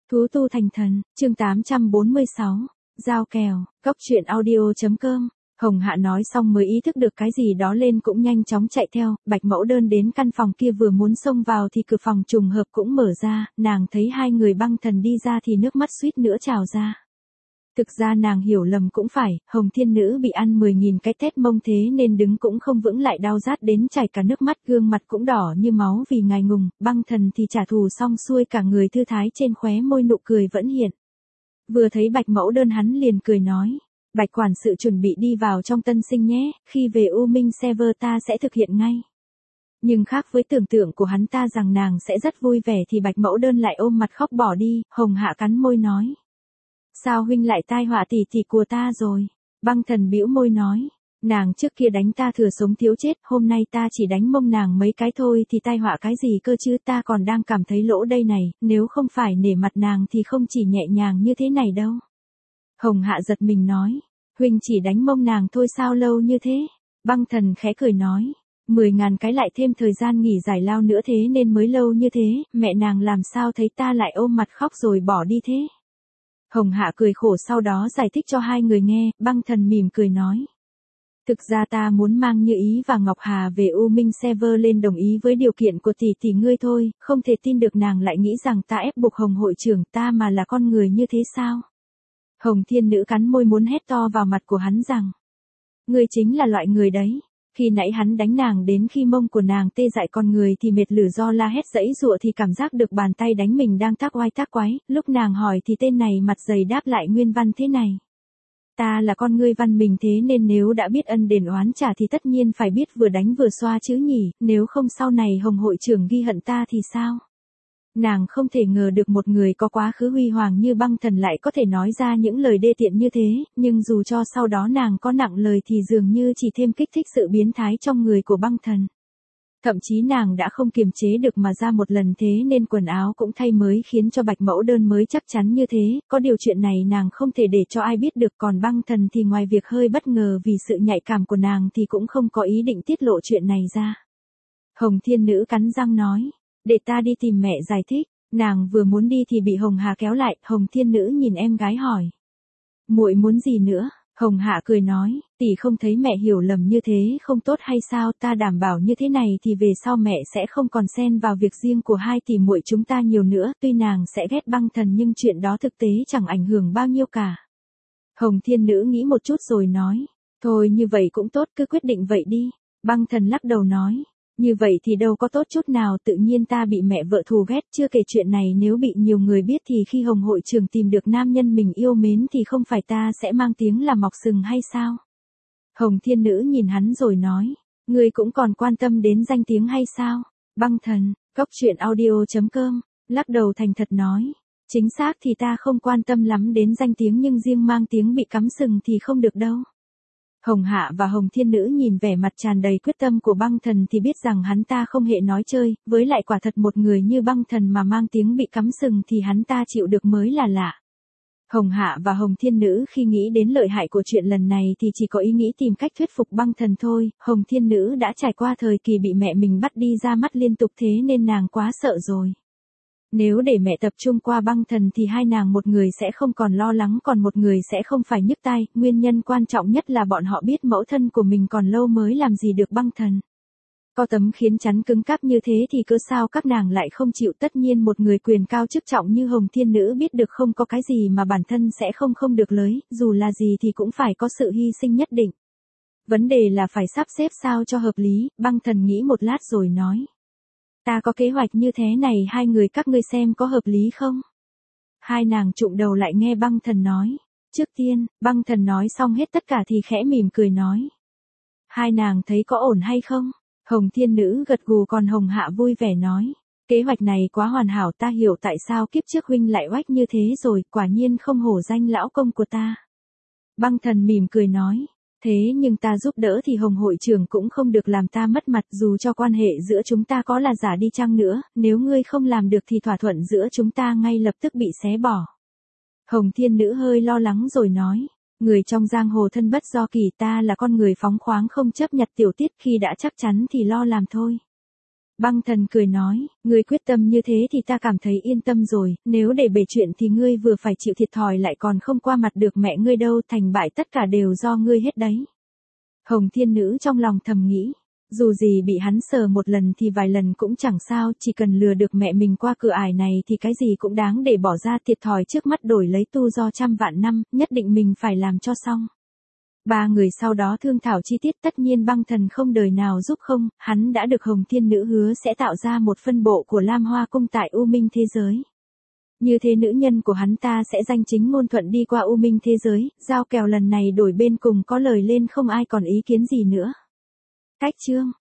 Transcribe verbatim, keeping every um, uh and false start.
Thú tu thành thần, chương tám trăm bốn mươi sáu, giao kèo, cóc truyện audio.com. Hồng Hạ nói xong mới ý thức được cái gì đó lên cũng nhanh chóng chạy theo, Bạch Mẫu Đơn đến căn phòng kia vừa muốn xông vào thì cửa phòng trùng hợp cũng mở ra, nàng thấy hai người băng thần đi ra thì nước mắt suýt nữa trào ra. Thực ra nàng hiểu lầm cũng phải, Hồng Thiên Nữ bị ăn mười nghìn cái tét mông thế nên đứng cũng không vững lại đau rát đến chảy cả nước mắt, gương mặt cũng đỏ như máu vì ngài ngùng, băng thần thì trả thù xong xuôi cả người thư thái, trên khóe môi nụ cười vẫn hiện. Vừa thấy Bạch Mẫu Đơn hắn liền cười nói, Bạch quản sự chuẩn bị đi vào trong tân sinh nhé, khi về U Minh Server ta sẽ thực hiện ngay. Nhưng khác với tưởng tượng của hắn ta rằng nàng sẽ rất vui vẻ thì Bạch Mẫu Đơn lại ôm mặt khóc bỏ đi. Hồng Hạ cắn môi nói, sao huynh lại tai họa tỷ tỷ của ta rồi? Băng thần bĩu môi nói, nàng trước kia đánh ta thừa sống thiếu chết, hôm nay ta chỉ đánh mông nàng mấy cái thôi thì tai họa cái gì cơ chứ, ta còn đang cảm thấy lỗ đây này, nếu không phải nể mặt nàng thì không chỉ nhẹ nhàng như thế này đâu. Hồng Hạ giật mình nói, huynh chỉ đánh mông nàng thôi sao lâu như thế? Băng thần khẽ cười nói, mười ngàn cái lại thêm thời gian nghỉ giải lao nữa thế nên mới lâu như thế, mẹ nàng làm sao thấy ta lại ôm mặt khóc rồi bỏ đi thế? Hồng Hạ cười khổ sau đó giải thích cho hai người nghe, băng thần mỉm cười nói. Thực ra ta muốn mang Như Ý và Ngọc Hà về U Minh Server lên đồng ý với điều kiện của tỷ tỷ ngươi thôi, không thể tin được nàng lại nghĩ rằng ta ép buộc Hồng hội trưởng ta mà là con người như thế sao? Hồng Thiên Nữ cắn môi muốn hét to vào mặt của hắn rằng, ngươi chính là loại người đấy. Khi nãy hắn đánh nàng đến khi mông của nàng tê dại con người thì mệt lử do la hét dãy dụa thì cảm giác được bàn tay đánh mình đang tác oai tác quái, lúc nàng hỏi thì tên này mặt dày đáp lại nguyên văn thế này. Ta là con ngươi văn mình thế nên nếu đã biết ân đền oán trả thì tất nhiên phải biết vừa đánh vừa xoa chứ nhỉ, nếu không sau này Hồng hội trưởng ghi hận ta thì sao? Nàng không thể ngờ được một người có quá khứ huy hoàng như băng thần lại có thể nói ra những lời đê tiện như thế, nhưng dù cho sau đó nàng có nặng lời thì dường như chỉ thêm kích thích sự biến thái trong người của băng thần. Thậm chí nàng đã không kiềm chế được mà ra một lần thế nên quần áo cũng thay mới khiến cho Bạch Mẫu Đơn mới chắc chắn như thế, có điều chuyện này nàng không thể để cho ai biết được, còn băng thần thì ngoài việc hơi bất ngờ vì sự nhạy cảm của nàng thì cũng không có ý định tiết lộ chuyện này ra. Hồng Thiên Nữ cắn răng nói, để ta đi tìm mẹ giải thích. Nàng vừa muốn đi thì bị Hồng Hà kéo lại, Hồng Thiên Nữ nhìn em gái hỏi, muội muốn gì nữa? Hồng Hạ cười nói, tỷ không thấy mẹ hiểu lầm như thế không tốt hay sao, ta đảm bảo như thế này thì về sau mẹ sẽ không còn xen vào việc riêng của hai tỷ muội chúng ta nhiều nữa, tuy nàng sẽ ghét băng thần nhưng chuyện đó thực tế chẳng ảnh hưởng bao nhiêu cả. Hồng Thiên Nữ nghĩ một chút rồi nói, thôi như vậy cũng tốt, cứ quyết định vậy đi. Băng thần lắc đầu nói, như vậy thì đâu có tốt chút nào, tự nhiên ta bị mẹ vợ thù ghét, chưa kể chuyện này nếu bị nhiều người biết thì khi Hồng hội trưởng tìm được nam nhân mình yêu mến thì không phải ta sẽ mang tiếng là mọc sừng hay sao? Hồng Thiên Nữ nhìn hắn rồi nói, ngươi cũng còn quan tâm đến danh tiếng hay sao? Băng thần, cóc truyện audio.com, lắc đầu thành thật nói, chính xác thì ta không quan tâm lắm đến danh tiếng nhưng riêng mang tiếng bị cắm sừng thì không được đâu. Hồng Hạ và Hồng Thiên Nữ nhìn vẻ mặt tràn đầy quyết tâm của băng thần thì biết rằng hắn ta không hề nói chơi, với lại quả thật một người như băng thần mà mang tiếng bị cắm sừng thì hắn ta chịu được mới là lạ. Hồng Hạ và Hồng Thiên Nữ khi nghĩ đến lợi hại của chuyện lần này thì chỉ có ý nghĩ tìm cách thuyết phục băng thần thôi, Hồng Thiên Nữ đã trải qua thời kỳ bị mẹ mình bắt đi ra mắt liên tục thế nên nàng quá sợ rồi. Nếu để mẹ tập trung qua băng thần thì hai nàng một người sẽ không còn lo lắng còn một người sẽ không phải nhức tai, nguyên nhân quan trọng nhất là bọn họ biết mẫu thân của mình còn lâu mới làm gì được băng thần. Có tấm khiến chắn cứng cáp như thế thì cớ sao các nàng lại không chịu, tất nhiên một người quyền cao chức trọng như Hồng Thiên Nữ biết được không có cái gì mà bản thân sẽ không không được lấy, dù là gì thì cũng phải có sự hy sinh nhất định. Vấn đề là phải sắp xếp sao cho hợp lý, băng thần nghĩ một lát rồi nói. Ta có kế hoạch như thế này, hai người các ngươi xem có hợp lý không? Hai nàng trụm đầu lại nghe băng thần nói. Trước tiên, băng thần nói xong hết tất cả thì khẽ mỉm cười nói. Hai nàng thấy có ổn hay không? Hồng Thiên Nữ gật gù còn Hồng Hạ vui vẻ nói. Kế hoạch này quá hoàn hảo, ta hiểu tại sao kiếp trước huynh lại oách như thế rồi, quả nhiên không hổ danh lão công của ta. Băng thần mỉm cười nói. Thế nhưng ta giúp đỡ thì Hồng hội trưởng cũng không được làm ta mất mặt, dù cho quan hệ giữa chúng ta có là giả đi chăng nữa, nếu ngươi không làm được thì thỏa thuận giữa chúng ta ngay lập tức bị xé bỏ. Hồng Thiên Nữ hơi lo lắng rồi nói, người trong giang hồ thân bất do kỳ, ta là con người phóng khoáng không chấp nhặt tiểu tiết, khi đã chắc chắn thì lo làm thôi. Băng thần cười nói, ngươi quyết tâm như thế thì ta cảm thấy yên tâm rồi, nếu để bể chuyện thì ngươi vừa phải chịu thiệt thòi lại còn không qua mặt được mẹ ngươi đâu, thành bại tất cả đều do ngươi hết đấy. Hồng Thiên Nữ trong lòng thầm nghĩ, dù gì bị hắn sờ một lần thì vài lần cũng chẳng sao, chỉ cần lừa được mẹ mình qua cửa ải này thì cái gì cũng đáng để bỏ ra thiệt thòi trước mắt đổi lấy tu do trăm vạn năm, nhất định mình phải làm cho xong. Ba người sau đó thương thảo chi tiết, tất nhiên băng thần không đời nào giúp không, hắn đã được Hồng Thiên Nữ hứa sẽ tạo ra một phân bộ của Lam Hoa Cung tại U Minh thế giới. Như thế nữ nhân của hắn ta sẽ danh chính ngôn thuận đi qua U Minh thế giới, giao kèo lần này đổi bên cùng có lời lên không ai còn ý kiến gì nữa. Cách chương